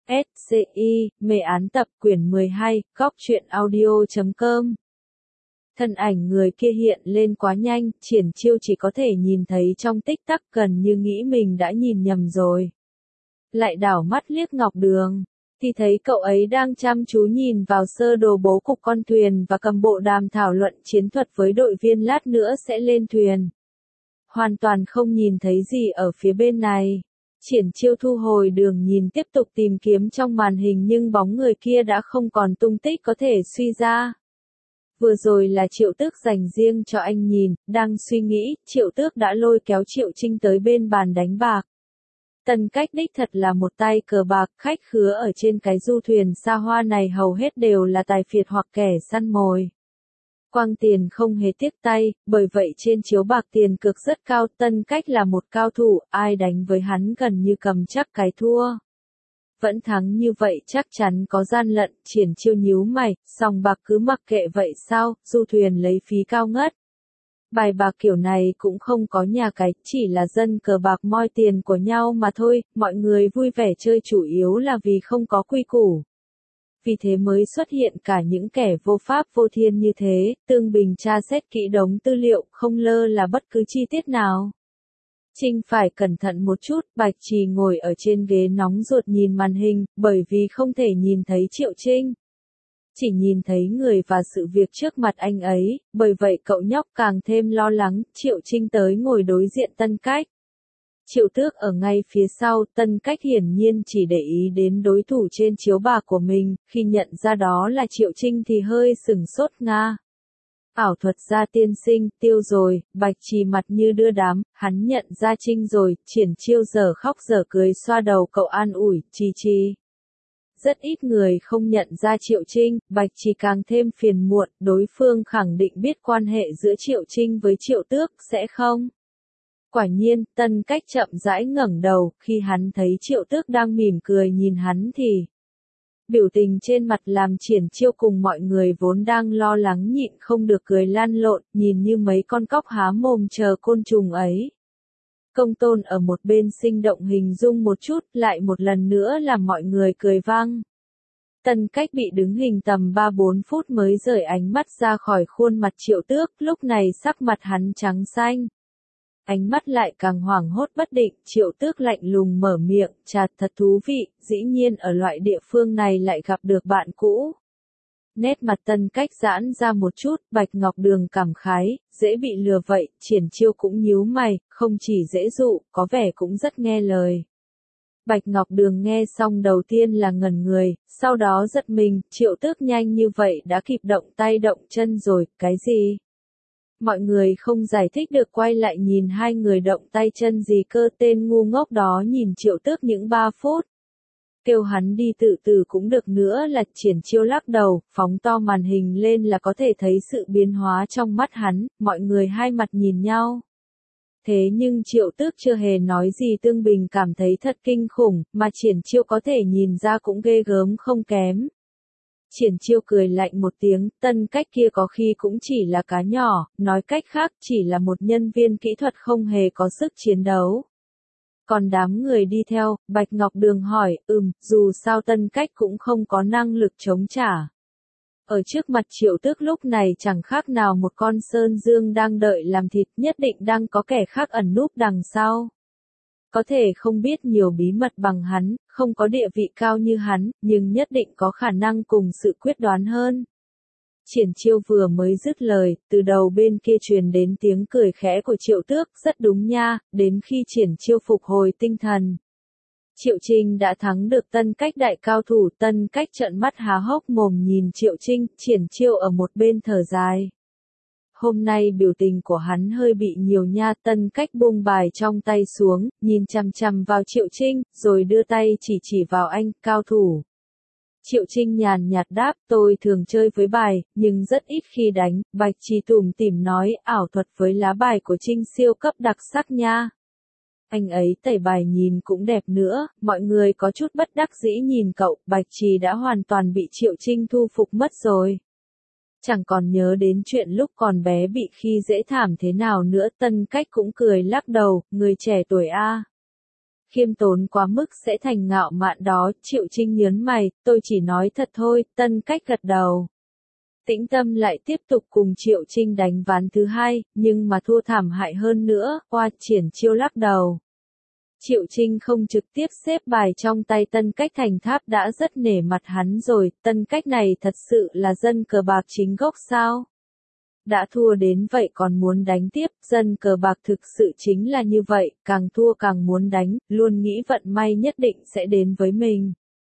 SCI, mê án tập quyển 12, góc truyện audio.com. Thân ảnh người kia hiện lên quá nhanh, Triển Chiêu chỉ có thể nhìn thấy trong tích tắc, gần như nghĩ mình đã nhìn nhầm rồi. Lại đảo mắt liếc Ngọc Đường, thì thấy cậu ấy đang chăm chú nhìn vào sơ đồ bố cục con thuyền và cầm bộ đàm thảo luận chiến thuật với đội viên lát nữa sẽ lên thuyền. Hoàn toàn không nhìn thấy gì ở phía bên này. Triển Chiêu thu hồi đường nhìn, tiếp tục tìm kiếm trong màn hình, nhưng bóng người kia đã không còn tung tích có thể suy ra. Vừa rồi là Triệu Tước dành riêng cho anh nhìn, đang suy nghĩ, Triệu Tước đã lôi kéo Triệu Trinh tới bên bàn đánh bạc. Tân Cách đích thật là một tay cờ bạc, khách khứa ở trên cái du thuyền xa hoa này hầu hết đều là tài phiệt hoặc kẻ săn mồi. Quăng tiền không hề tiếc tay, bởi vậy trên chiếu bạc tiền cược rất cao. Tân Cách là một cao thủ, ai đánh với hắn gần như cầm chắc cái thua. Vẫn thắng như vậy chắc chắn có gian lận. Triển Chiêu nhíu mày, sòng bạc cứ mặc kệ vậy sao, du thuyền lấy phí cao ngất. Bài bạc kiểu này cũng không có nhà cái, chỉ là dân cờ bạc moi tiền của nhau mà thôi, mọi người vui vẻ chơi chủ yếu là vì không có quy củ. Vì thế mới xuất hiện cả những kẻ vô pháp vô thiên như thế. Tương Bình tra xét kỹ đống tư liệu, không lơ là bất cứ chi tiết nào. Trinh phải cẩn thận một chút. Bạch Trì ngồi ở trên ghế nóng ruột nhìn màn hình, bởi vì không thể nhìn thấy Triệu Trinh. Chỉ nhìn thấy người và sự việc trước mặt anh ấy, bởi vậy cậu nhóc càng thêm lo lắng. Triệu Trinh tới ngồi đối diện Tân Cách. Triệu Tước ở ngay phía sau. Tân Cách hiển nhiên chỉ để ý đến đối thủ trên chiếu bạc của mình, khi nhận ra đó là Triệu Trinh thì hơi sửng sốt. Nga, ảo thuật gia tiên sinh, tiêu rồi. Bạch Trì mặt như đưa đám, hắn nhận ra Trinh rồi. Triển Chiêu giờ khóc giờ cười xoa đầu cậu an ủi, Trì. Rất ít người không nhận ra Triệu Trinh. Bạch Trì càng thêm phiền muộn, đối phương khẳng định biết quan hệ giữa Triệu Trinh với Triệu Tước, sẽ không? Quả nhiên, Tân Cách chậm rãi ngẩng đầu, khi hắn thấy Triệu Tước đang mỉm cười nhìn hắn thì biểu tình trên mặt làm Triển Chiêu cùng mọi người vốn đang lo lắng nhịn không được cười lăn lộn, nhìn như mấy con cóc há mồm chờ côn trùng ấy. Công Tôn ở một bên sinh động hình dung một chút, lại một lần nữa làm mọi người cười vang. Tân Cách bị đứng hình tầm 3-4 phút mới rời ánh mắt ra khỏi khuôn mặt Triệu Tước, lúc này sắc mặt hắn trắng xanh. Ánh mắt lại càng hoảng hốt bất định. Triệu Tước lạnh lùng mở miệng, chà, thật thú vị, dĩ nhiên ở loại địa phương này lại gặp được bạn cũ. Nét mặt Tân Cách giãn ra một chút. Bạch Ngọc Đường cảm khái, dễ bị lừa vậy. Triển Chiêu cũng nhíu mày, không chỉ dễ dụ, có vẻ cũng rất nghe lời. Bạch Ngọc Đường nghe xong đầu tiên là ngẩn người, sau đó giật mình. Triệu Tước nhanh như vậy đã kịp động tay động chân rồi, cái gì? Mọi người không giải thích được, quay lại nhìn hai người động tay chân gì cơ. Tên ngu ngốc đó nhìn Triệu Tước những 3 phút. Kêu hắn đi tự tử cũng được nữa là. Triển Chiêu lắc đầu, phóng to màn hình lên là có thể thấy sự biến hóa trong mắt hắn. Mọi người hai mặt nhìn nhau. Thế nhưng Triệu Tước chưa hề nói gì. Tương Bình cảm thấy thật kinh khủng, mà Triển Chiêu có thể nhìn ra cũng ghê gớm không kém. Triển Chiêu cười lạnh một tiếng, Tân Cách kia có khi cũng chỉ là cá nhỏ, nói cách khác chỉ là một nhân viên kỹ thuật không hề có sức chiến đấu. Còn đám người đi theo, Bạch Ngọc Đường hỏi, dù sao Tân Cách cũng không có năng lực chống trả. Ở trước mặt Triệu Tước lúc này chẳng khác nào một con sơn dương đang đợi làm thịt, nhất định đang có kẻ khác ẩn núp đằng sau. Có thể không biết nhiều bí mật bằng hắn, không có địa vị cao như hắn, nhưng nhất định có khả năng cùng sự quyết đoán hơn. Triển Chiêu vừa mới dứt lời, từ đầu bên kia truyền đến tiếng cười khẽ của Triệu Tước, rất đúng nha. Đến khi Triển Chiêu phục hồi tinh thần, Triệu Trinh đã thắng được Tân Cách đại cao thủ. Tân Cách trợn mắt há hốc mồm nhìn Triệu Trinh. Triển Chiêu ở một bên thở dài. Hôm nay biểu tình của hắn hơi bị nhiều nha. Tân Cách buông bài trong tay xuống, nhìn chằm chằm vào Triệu Trinh, rồi đưa tay chỉ vào anh, cao thủ. Triệu Trinh nhàn nhạt đáp, tôi thường chơi với bài, nhưng rất ít khi đánh. Bạch Trì tủm tỉm nói, ảo thuật với lá bài của Trinh siêu cấp đặc sắc nha. Anh ấy tẩy bài nhìn cũng đẹp nữa. Mọi người có chút bất đắc dĩ nhìn cậu. Bạch Trì đã hoàn toàn bị Triệu Trinh thu phục mất rồi. Chẳng còn nhớ đến chuyện lúc còn bé bị khi dễ thảm thế nào nữa. Tân Cách cũng cười lắc đầu, người trẻ tuổi a. Khiêm tốn quá mức sẽ thành ngạo mạn đó, Triệu Trinh nhớn mày, tôi chỉ nói thật thôi, Tân Cách gật đầu. Tĩnh Tâm lại tiếp tục cùng Triệu Trinh đánh ván thứ hai, nhưng mà thua thảm hại hơn nữa, Oa Triển Chiêu lắc đầu. Triệu Trinh không trực tiếp xếp bài trong tay Tân Cách thành tháp đã rất nể mặt hắn rồi, Tân Cách này thật sự là dân cờ bạc chính gốc sao? Đã thua đến vậy còn muốn đánh tiếp, dân cờ bạc thực sự chính là như vậy, càng thua càng muốn đánh, luôn nghĩ vận may nhất định sẽ đến với mình.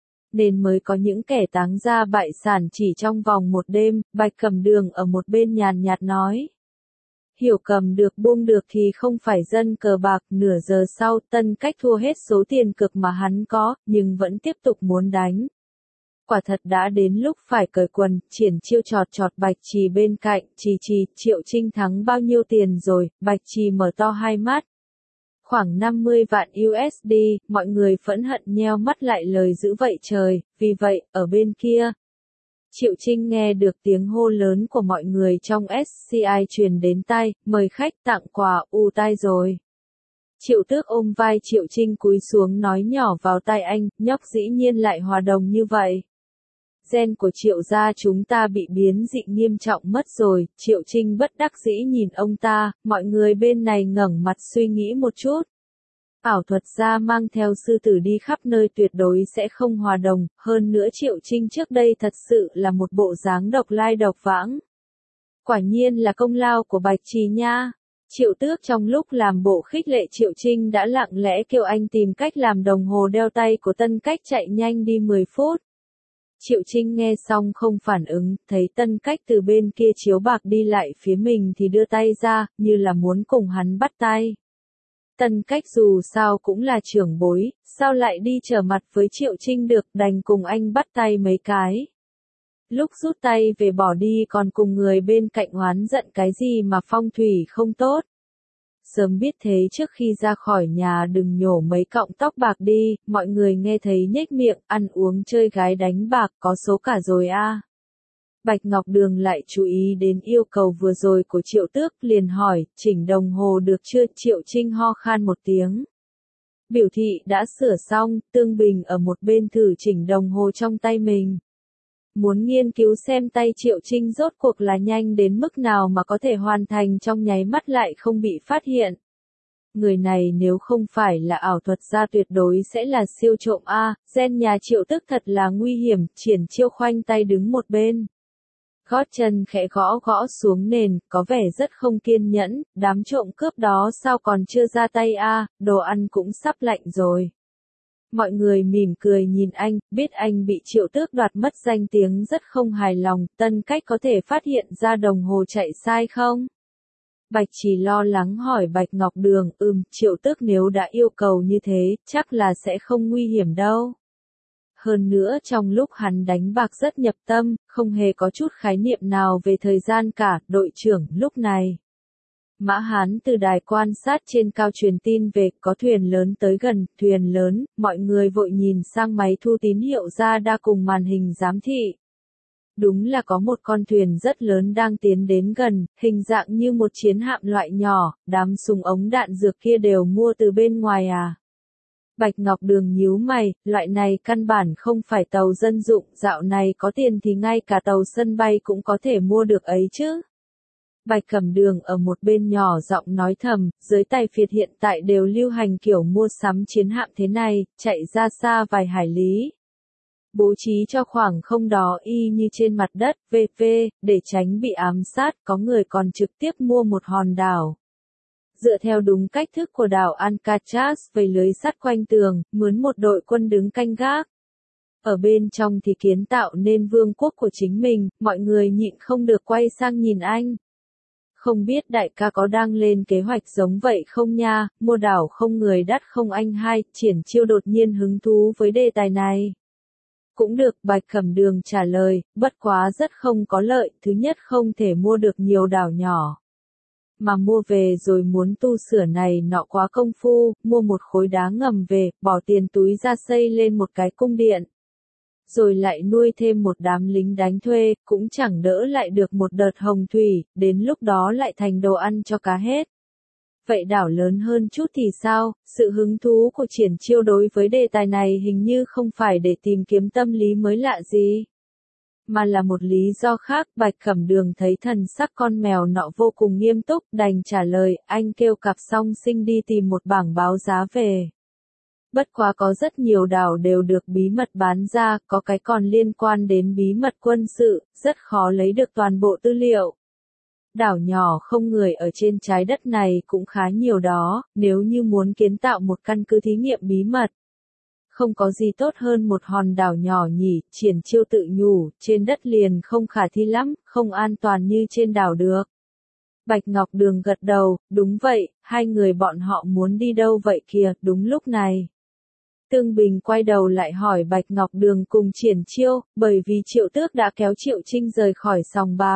Nên mới có những kẻ táng ra bại sản chỉ trong vòng một đêm, Bạch Cẩm Đường ở một bên nhàn nhạt nói. Hiểu cầm được buông được thì không phải dân cờ bạc, nửa giờ sau Tân Cách thua hết số tiền cược mà hắn có, nhưng vẫn tiếp tục muốn đánh. Quả thật đã đến lúc phải cởi quần, Triển Chiêu chọt chọt Bạch Trì bên cạnh, Trì, Triệu Trinh thắng bao nhiêu tiền rồi, Bạch Trì mở to hai mắt. Khoảng 50 vạn USD, mọi người phẫn hận nheo mắt lại lời dữ vậy trời, vì vậy, ở bên kia. Triệu Trinh nghe được tiếng hô lớn của mọi người trong SCI truyền đến tai, mời khách tặng quà, tai rồi. Triệu Tước ôm vai Triệu Trinh cúi xuống nói nhỏ vào tai anh, nhóc dĩ nhiên lại hòa đồng như vậy. Gen của Triệu gia chúng ta bị biến dị nghiêm trọng mất rồi, Triệu Trinh bất đắc dĩ nhìn ông ta, mọi người bên này ngẩng mặt suy nghĩ một chút. Ảo thuật gia mang theo sư tử đi khắp nơi tuyệt đối sẽ không hòa đồng, hơn nữa Triệu Trinh trước đây thật sự là một bộ dáng độc lai độc vãng. Quả nhiên là công lao của Bạch Trì nha. Triệu Tước trong lúc làm bộ khích lệ Triệu Trinh đã lặng lẽ kêu anh tìm cách làm đồng hồ đeo tay của Tân Cách chạy nhanh đi 10 phút. Triệu Trinh nghe xong không phản ứng, thấy Tân Cách từ bên kia chiếu bạc đi lại phía mình thì đưa tay ra, như là muốn cùng hắn bắt tay. Tân Cách dù sao cũng là trưởng bối, sao lại đi trở mặt với Triệu Trinh được, đành cùng anh bắt tay mấy cái. Lúc rút tay về bỏ đi còn cùng người bên cạnh oán giận cái gì mà phong thủy không tốt. Sớm biết thế trước khi ra khỏi nhà đừng nhổ mấy cọng tóc bạc đi, mọi người nghe thấy nhếch miệng, ăn uống chơi gái đánh bạc có số cả rồi a. Bạch Ngọc Đường lại chú ý đến yêu cầu vừa rồi của Triệu Tước, liền hỏi, chỉnh đồng hồ được chưa? Triệu Trinh ho khan một tiếng. Biểu thị đã sửa xong, Tương Bình ở một bên thử chỉnh đồng hồ trong tay mình. Muốn nghiên cứu xem tay Triệu Trinh rốt cuộc là nhanh đến mức nào mà có thể hoàn thành trong nháy mắt lại không bị phát hiện. Người này nếu không phải là ảo thuật gia tuyệt đối sẽ là siêu trộm a, gen nhà Triệu Tước thật là nguy hiểm, Triển Chiêu khoanh tay đứng một bên. Gót chân khẽ gõ gõ xuống nền, có vẻ rất không kiên nhẫn, đám trộm cướp đó sao còn chưa ra tay a, đồ ăn cũng sắp lạnh rồi. Mọi người mỉm cười nhìn anh, biết anh bị Triệu Tước đoạt mất danh tiếng rất không hài lòng, Tân Cách có thể phát hiện ra đồng hồ chạy sai không? Bạch Trì lo lắng hỏi Bạch Ngọc Đường, Triệu Tước nếu đã yêu cầu như thế, chắc là sẽ không nguy hiểm đâu. Hơn nữa trong lúc hắn đánh bạc rất nhập tâm, không hề có chút khái niệm nào về thời gian cả, đội trưởng, lúc này. Mã Hán từ đài quan sát trên cao truyền tin về, có thuyền lớn tới gần, thuyền lớn, mọi người vội nhìn sang máy thu tín hiệu ra đa cùng màn hình giám thị. Đúng là có một con thuyền rất lớn đang tiến đến gần, hình dạng như một chiến hạm loại nhỏ, đám súng ống đạn dược kia đều mua từ bên ngoài à. Bạch Ngọc Đường nhíu mày, loại này căn bản không phải tàu dân dụng, dạo này có tiền thì ngay cả tàu sân bay cũng có thể mua được ấy chứ. Bạch Cẩm Đường ở một bên nhỏ giọng nói thầm, giới tài phiệt hiện tại đều lưu hành kiểu mua sắm chiến hạm thế này, chạy ra xa vài hải lý. Bố trí cho khoảng không đó y như trên mặt đất, để tránh bị ám sát, có người còn trực tiếp mua một hòn đảo. Dựa theo đúng cách thức của đảo Alcatraz vây lưới sắt quanh tường, mướn một đội quân đứng canh gác. Ở bên trong thì kiến tạo nên vương quốc của chính mình, mọi người nhịn không được quay sang nhìn anh. Không biết đại ca có đang lên kế hoạch giống vậy không nha, mua đảo không người đắt không anh hai, Triển Chiêu đột nhiên hứng thú với đề tài này. Cũng được, Bạch Cẩm Đường trả lời, bất quá rất không có lợi, thứ nhất không thể mua được nhiều đảo nhỏ. Mà mua về rồi muốn tu sửa này nọ quá công phu, mua một khối đá ngầm về, bỏ tiền túi ra xây lên một cái cung điện. Rồi lại nuôi thêm một đám lính đánh thuê, cũng chẳng đỡ lại được một đợt hồng thủy, đến lúc đó lại thành đồ ăn cho cá hết. Vậy đảo lớn hơn chút thì sao? Sự hứng thú của Triển Chiêu đối với đề tài này hình như không phải để tìm kiếm tâm lý mới lạ gì, mà là một lý do khác. Bạch Cẩm Đường thấy thần sắc con mèo nọ vô cùng nghiêm túc, đành trả lời, anh kêu cặp song sinh đi tìm một bảng báo giá về. Bất quá có rất nhiều đảo đều được bí mật bán ra, có cái còn liên quan đến bí mật quân sự, rất khó lấy được toàn bộ tư liệu. Đảo nhỏ không người ở trên trái đất này cũng khá nhiều đó, nếu như muốn kiến tạo một căn cứ thí nghiệm bí mật. Không có gì tốt hơn một hòn đảo nhỏ nhỉ, Triển Chiêu tự nhủ, trên đất liền không khả thi lắm, không an toàn như trên đảo được. Bạch Ngọc Đường gật đầu, đúng vậy, hai người bọn họ muốn đi đâu vậy kìa, đúng lúc này. Tương Bình quay đầu lại hỏi Bạch Ngọc Đường cùng Triển Chiêu, bởi vì Triệu Tước đã kéo Triệu Trinh rời khỏi sòng bạc.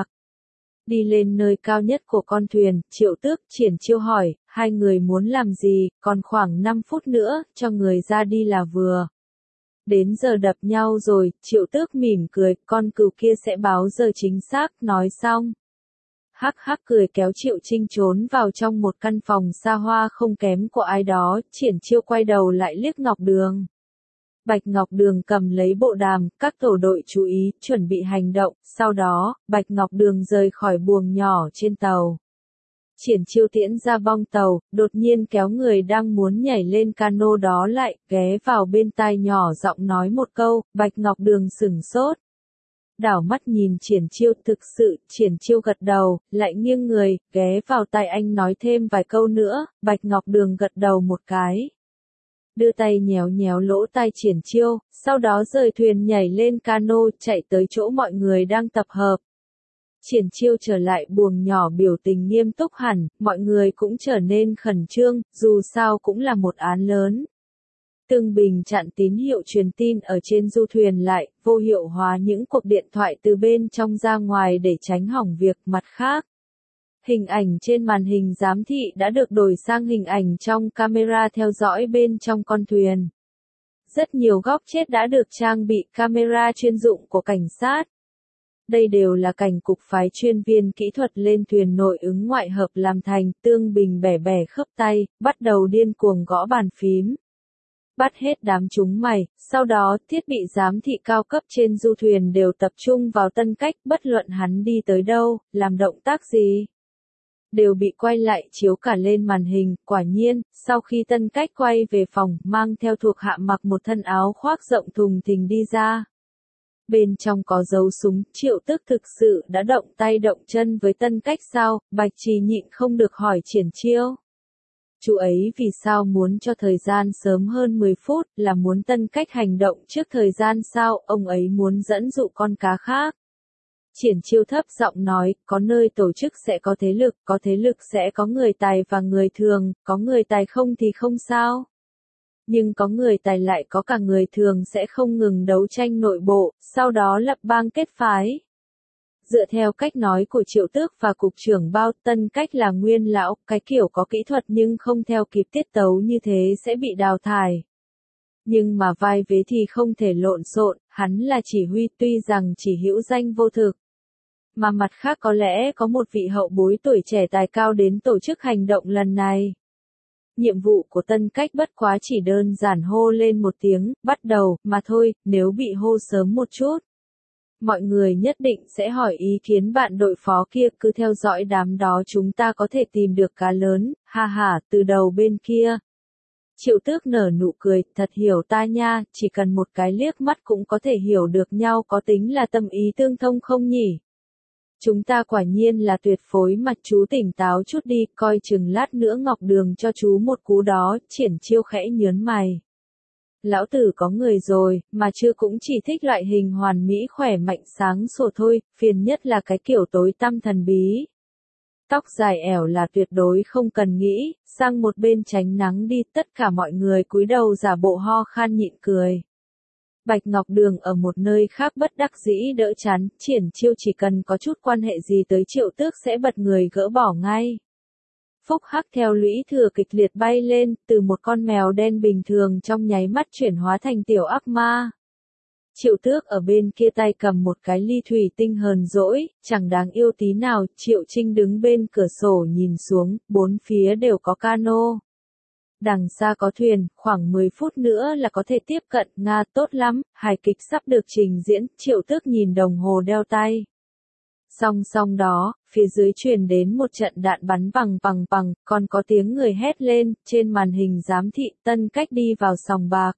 Đi lên nơi cao nhất của con thuyền, Triệu Tước, Triển Chiêu hỏi, hai người muốn làm gì, còn khoảng 5 phút nữa, cho người ra đi là vừa. Đến giờ đập nhau rồi, Triệu Tước mỉm cười, con cừu kia sẽ báo giờ chính xác, nói xong. Hắc hắc cười kéo Triệu Trinh trốn vào trong một căn phòng xa hoa không kém của ai đó, Triển Chiêu quay đầu lại liếc Ngọc Đường. Bạch Ngọc Đường cầm lấy bộ đàm, các tổ đội chú ý, chuẩn bị hành động, sau đó, Bạch Ngọc Đường rời khỏi buồng nhỏ trên tàu. Triển Chiêu tiễn ra bong tàu, đột nhiên kéo người đang muốn nhảy lên cano đó lại, ghé vào bên tai nhỏ giọng nói một câu, Bạch Ngọc Đường sửng sốt. Đảo mắt nhìn Triển Chiêu, thực sự, Triển Chiêu gật đầu, lại nghiêng người, ghé vào tai anh nói thêm vài câu nữa, Bạch Ngọc Đường gật đầu một cái. Đưa tay nhéo nhéo lỗ tai Triển Chiêu, sau đó rời thuyền nhảy lên cano, chạy tới chỗ mọi người đang tập hợp. Triển Chiêu trở lại buồng nhỏ biểu tình nghiêm túc hẳn, mọi người cũng trở nên khẩn trương, dù sao cũng là một án lớn. Tương Bình chặn tín hiệu truyền tin ở trên du thuyền lại, vô hiệu hóa những cuộc điện thoại từ bên trong ra ngoài để tránh hỏng việc. Mặt khác, hình ảnh trên màn hình giám thị đã được đổi sang hình ảnh trong camera theo dõi bên trong con thuyền. Rất nhiều góc chết đã được trang bị camera chuyên dụng của cảnh sát. Đây đều là cảnh cục phái chuyên viên kỹ thuật lên thuyền nội ứng ngoại hợp làm thành. Tương Bình bẻ bẻ khớp tay, bắt đầu điên cuồng gõ bàn phím. Bắt hết đám chúng mày, sau đó thiết bị giám thị cao cấp trên du thuyền đều tập trung vào Tân Cách, bất luận hắn đi tới đâu, làm động tác gì, đều bị quay lại chiếu cả lên màn hình. Quả nhiên, sau khi Tân Cách quay về phòng, mang theo thuộc hạ mặc một thân áo khoác rộng thùng thình đi ra. Bên trong có dấu súng, Triệu Tước thực sự đã động tay động chân với Tân Cách sao? Bạch Trì nhịn không được hỏi Triển Chiêu. Chú ấy vì sao muốn cho thời gian sớm hơn 10 phút, là muốn Tân Cách hành động trước thời gian sao, ông ấy muốn dẫn dụ con cá khác. Triển Chiêu thấp giọng nói, có nơi tổ chức sẽ có thế lực sẽ có người tài và người thường, có người tài không thì không sao. Nhưng có người tài lại có cả người thường sẽ không ngừng đấu tranh nội bộ, sau đó lập bang kết phái. Dựa theo cách nói của Triệu Tước và Cục trưởng Bao, Tân Cách là nguyên lão, cái kiểu có kỹ thuật nhưng không theo kịp tiết tấu như thế sẽ bị đào thải. Nhưng mà vai vế thì không thể lộn xộn, hắn là chỉ huy tuy rằng chỉ hữu danh vô thực. Mà mặt khác có lẽ có một vị hậu bối tuổi trẻ tài cao đến tổ chức hành động lần này. Nhiệm vụ của Tân Cách bất quá chỉ đơn giản hô lên một tiếng, bắt đầu, mà thôi, nếu bị hô sớm một chút. Mọi người nhất định sẽ hỏi ý kiến bạn đội phó kia, cứ theo dõi đám đó chúng ta có thể tìm được cá lớn, ha ha, từ đầu bên kia. Triệu Tước nở nụ cười, thật hiểu ta nha, chỉ cần một cái liếc mắt cũng có thể hiểu được nhau, có tính là tâm ý tương thông không nhỉ? Chúng ta quả nhiên là tuyệt phối, mặt chú tỉnh táo chút đi, coi chừng lát nữa Ngọc Đường cho chú một cú đó. Triển Chiêu khẽ nhớn mày. Lão tử có người rồi, mà chưa cũng chỉ thích loại hình hoàn mỹ khỏe mạnh sáng sủa thôi, phiền nhất là cái kiểu tối tăm thần bí. Tóc dài ẻo là tuyệt đối không cần nghĩ, sang một bên tránh nắng đi. Tất cả mọi người cúi đầu giả bộ ho khan nhịn cười. Bạch Ngọc Đường ở một nơi khác bất đắc dĩ đỡ chán, Triển Chiêu chỉ cần có chút quan hệ gì tới Triệu Tước sẽ bật người gỡ bỏ ngay. Phúc hắc theo lũy thừa kịch liệt bay lên, từ một con mèo đen bình thường trong nháy mắt chuyển hóa thành tiểu ác ma. Triệu Tước ở bên kia tay cầm một cái ly thủy tinh hờn dỗi, chẳng đáng yêu tí nào. Triệu Trinh đứng bên cửa sổ nhìn xuống, bốn phía đều có cano. Đằng xa có thuyền, khoảng 10 phút nữa là có thể tiếp cận. Nga, tốt lắm, hài kịch sắp được trình diễn. Triệu Tước nhìn đồng hồ đeo tay. Song song đó, phía dưới truyền đến một trận đạn bắn bằng, còn có tiếng người hét lên. Trên màn hình giám thị, Tân Cách đi vào sòng bạc.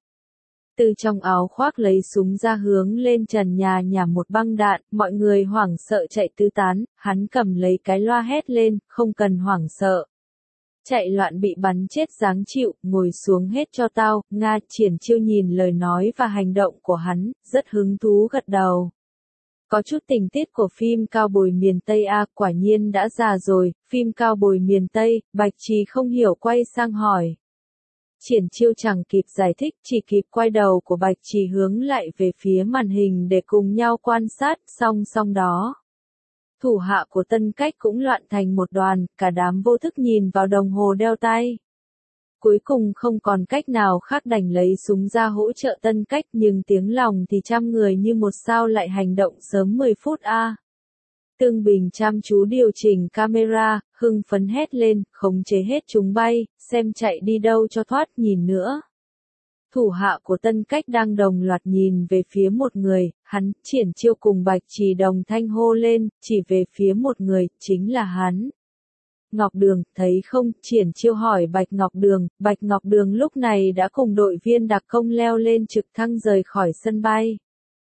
Từ trong áo khoác lấy súng ra hướng lên trần nhà nhả một băng đạn, mọi người hoảng sợ chạy tứ tán, hắn cầm lấy cái loa hét lên, không cần hoảng sợ. Chạy loạn bị bắn chết dáng chịu, ngồi xuống hết cho tao. Nga. Triển Chiêu nhìn lời nói và hành động của hắn, rất hứng thú gật đầu. Có chút tình tiết của phim Cao Bồi miền Tây a, quả nhiên đã già rồi. Phim Cao Bồi miền Tây. Bạch Trì không hiểu quay sang hỏi. Triển Chiêu chẳng kịp giải thích, chỉ kịp quay đầu của Bạch Trì hướng lại về phía màn hình để cùng nhau quan sát. Song đó, thủ hạ của Tân Cách cũng loạn thành một đoàn, cả đám vô thức nhìn vào đồng hồ đeo tay. Cuối cùng không còn cách nào khác đành lấy súng ra hỗ trợ Tân Cách, nhưng tiếng lòng thì trăm người như một, sao lại hành động sớm 10 phút a. Tương Bình chăm chú điều chỉnh camera, hưng phấn hét lên, khống chế hết chúng bay, xem chạy đi đâu cho thoát. Nhìn nữa. Thủ hạ của Tân Cách đang đồng loạt nhìn về phía một người, hắn. Triển Chiêu cùng Bạch Trì đồng thanh hô lên, chỉ về phía một người, chính là hắn. Ngọc Đường, thấy không? Triển Chiêu hỏi Bạch Ngọc Đường. Bạch Ngọc Đường lúc này đã cùng đội viên đặc công leo lên trực thăng rời khỏi sân bay.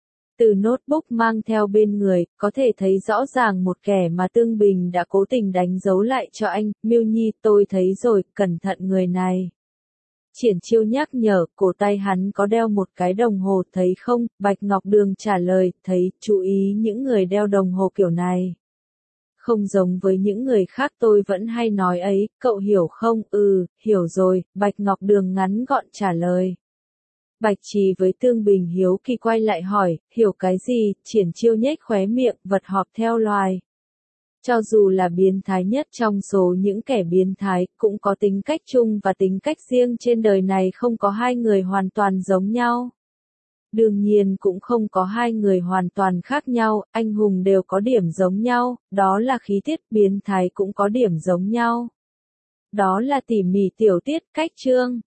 Từ notebook mang theo bên người, có thể thấy rõ ràng một kẻ mà Tương Bình đã cố tình đánh dấu lại cho anh. Miêu Nhi, tôi thấy rồi, cẩn thận người này. Triển Chiêu nhắc nhở, cổ tay hắn có đeo một cái đồng hồ, thấy không? Bạch Ngọc Đường trả lời, thấy. Chú ý những người đeo đồng hồ kiểu này. Không giống với những người khác tôi vẫn hay nói ấy, cậu hiểu không? Hiểu rồi, Bạch Ngọc Đường ngắn gọn trả lời. Bạch Trì với Tương Bình hiếu kỳ quay lại hỏi, hiểu cái gì? Triển Chiêu nhếch khóe miệng, vật họp theo loài. Cho dù là biến thái nhất trong số những kẻ biến thái, cũng có tính cách chung và tính cách riêng. Trên đời này không có hai người hoàn toàn giống nhau. Đương nhiên cũng không có hai người hoàn toàn khác nhau, anh hùng đều có điểm giống nhau, đó là khí tiết. Biến thái cũng có điểm giống nhau. Đó là tỉ mỉ tiểu tiết, cách chương.